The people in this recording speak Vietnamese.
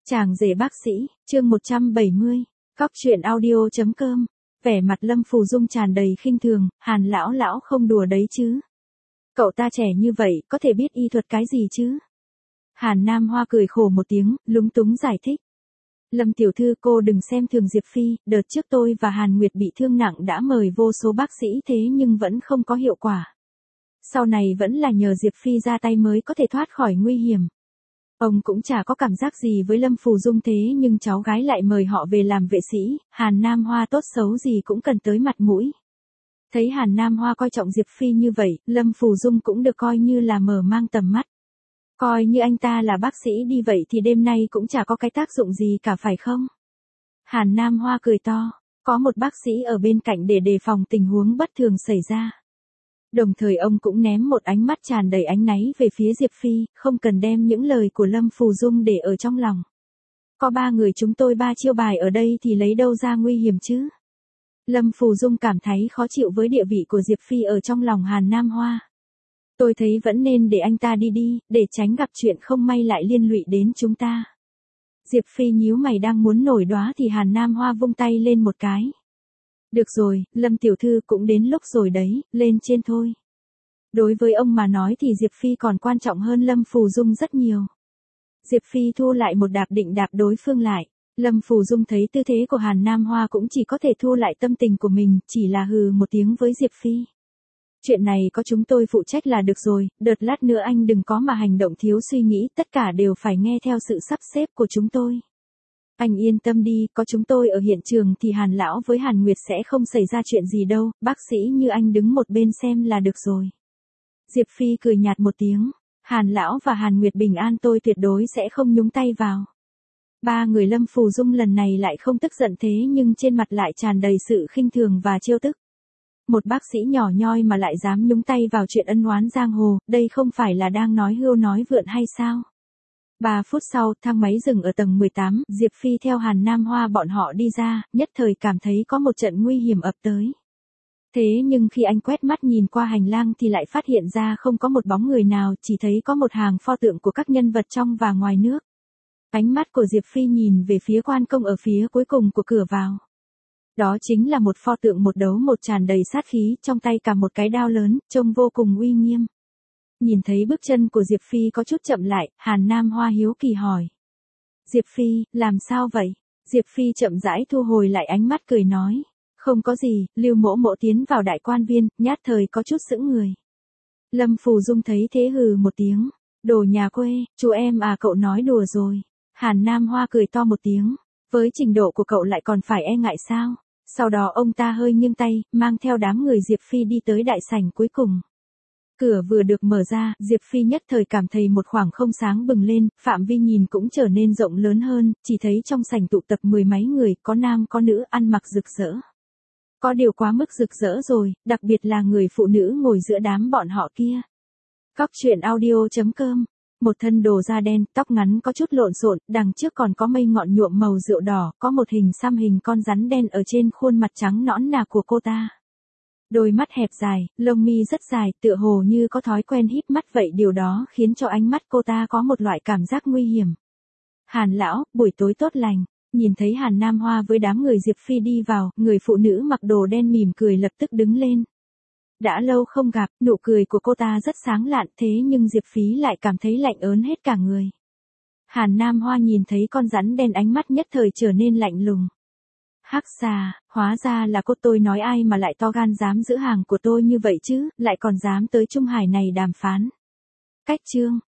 Chàng rể bác sĩ, chương 170, Cóc truyện audio.com. Vẻ mặt Lâm Phù Dung tràn đầy khinh thường, Hàn lão không đùa đấy chứ. Cậu ta trẻ như vậy, có thể biết y thuật cái gì chứ? Hàn Nam Hoa cười khổ một tiếng, lúng túng giải thích. Lâm tiểu thư, cô đừng xem thường Diệp Phi, đợt trước tôi và Hàn Nguyệt bị thương nặng đã mời vô số bác sĩ thế nhưng vẫn không có hiệu quả. Sau này vẫn là nhờ Diệp Phi ra tay mới có thể thoát khỏi nguy hiểm. Ông cũng chả có cảm giác gì với Lâm Phù Dung thế nhưng cháu gái lại mời họ về làm vệ sĩ, Hàn Nam Hoa tốt xấu gì cũng cần tới mặt mũi. Thấy Hàn Nam Hoa coi trọng Diệp Phi như vậy, Lâm Phù Dung cũng được coi như là mở mang tầm mắt. Coi như anh ta là bác sĩ đi vậy thì đêm nay cũng chả có cái tác dụng gì cả phải không? Hàn Nam Hoa cười to, có một bác sĩ ở bên cạnh để đề phòng tình huống bất thường xảy ra. Đồng thời ông cũng ném một ánh mắt tràn đầy áy náy về phía Diệp Phi, không cần đem những lời của Lâm Phù Dung để ở trong lòng. Có 3 người chúng tôi 3 chiêu bài ở đây thì lấy đâu ra nguy hiểm chứ? Lâm Phù Dung cảm thấy khó chịu với địa vị của Diệp Phi ở trong lòng Hàn Nam Hoa. Tôi thấy vẫn nên để anh ta đi, để tránh gặp chuyện không may lại liên lụy đến chúng ta. Diệp Phi nhíu mày đang muốn nổi đoá thì Hàn Nam Hoa vung tay lên một cái. Được rồi, Lâm tiểu thư cũng đến lúc rồi đấy, lên trên thôi. Đối với ông mà nói thì Diệp Phi còn quan trọng hơn Lâm Phù Dung rất nhiều. Diệp Phi thu lại một đạp định đạp đối phương lại. Lâm Phù Dung thấy tư thế của Hàn Nam Hoa cũng chỉ có thể thu lại tâm tình của mình, chỉ là hừ một tiếng với Diệp Phi. Chuyện này có chúng tôi phụ trách là được rồi, đợt lát nữa anh đừng có mà hành động thiếu suy nghĩ, tất cả đều phải nghe theo sự sắp xếp của chúng tôi. Anh yên tâm đi, có chúng tôi ở hiện trường thì Hàn lão với Hàn Nguyệt sẽ không xảy ra chuyện gì đâu, bác sĩ như anh đứng một bên xem là được rồi. Diệp Phi cười nhạt một tiếng, Hàn lão và Hàn Nguyệt bình an tôi tuyệt đối sẽ không nhúng tay vào. 3 người Lâm Phù Dung lần này lại không tức giận thế nhưng trên mặt lại tràn đầy sự khinh thường và trêu tức. Một bác sĩ nhỏ nhoi mà lại dám nhúng tay vào chuyện ân oán giang hồ, đây không phải là đang nói hưu nói vượn hay sao? 3 phút sau, thang máy dừng ở tầng 18, Diệp Phi theo Hàn Nam Hoa bọn họ đi ra, nhất thời cảm thấy có một trận nguy hiểm ập tới. Thế nhưng khi anh quét mắt nhìn qua hành lang thì lại phát hiện ra không có một bóng người nào, chỉ thấy có một hàng pho tượng của các nhân vật trong và ngoài nước. Ánh mắt của Diệp Phi nhìn về phía quan công ở phía cuối cùng của cửa vào. Đó chính là một pho tượng một đấu một tràn đầy sát khí, trong tay cầm một cái đao lớn, trông vô cùng uy nghiêm. Nhìn thấy bước chân của Diệp Phi có chút chậm lại, Hàn Nam Hoa hiếu kỳ hỏi. Diệp Phi, làm sao vậy? Diệp Phi chậm rãi thu hồi lại ánh mắt cười nói. Không có gì, Lưu Mỗ Mỗ tiến vào đại quan viên, nhát thời có chút sững người. Lâm Phù Dung thấy thế hừ một tiếng. Đồ nhà quê, chú em à, cậu nói đùa rồi. Hàn Nam Hoa cười to một tiếng. Với trình độ của cậu lại còn phải e ngại sao? Sau đó ông ta hơi nghiêng tay, mang theo đám người Diệp Phi đi tới đại sảnh cuối cùng. Cửa vừa được mở ra, Diệp Phi nhất thời cảm thấy một khoảng không sáng bừng lên, phạm vi nhìn cũng trở nên rộng lớn hơn, chỉ thấy trong sảnh tụ tập 10 mấy người, có nam có nữ ăn mặc rực rỡ. Có điều quá mức rực rỡ rồi, đặc biệt là người phụ nữ ngồi giữa đám bọn họ kia. Cóc truyện audio.com. Một thân đồ da đen, tóc ngắn có chút lộn xộn, đằng trước còn có mây ngọn nhuộm màu rượu đỏ, có một hình xăm hình con rắn đen ở trên khuôn mặt trắng nõn nà của cô ta. Đôi mắt hẹp dài, lông mi rất dài, tựa hồ như có thói quen híp mắt vậy, điều đó khiến cho ánh mắt cô ta có một loại cảm giác nguy hiểm. Hàn lão, buổi tối tốt lành. Nhìn thấy Hàn Nam Hoa với đám người Diệp Phi đi vào, người phụ nữ mặc đồ đen mỉm cười lập tức đứng lên. Đã lâu không gặp, nụ cười của cô ta rất sáng lạn thế nhưng Diệp Phi lại cảm thấy lạnh ớn hết cả người. Hàn Nam Hoa nhìn thấy con rắn đen ánh mắt nhất thời trở nên lạnh lùng. Hắc xà, hóa ra là cô, tôi nói ai mà lại to gan dám giữ hàng của tôi như vậy chứ, lại còn dám tới Trung Hải này đàm phán. Cách chương.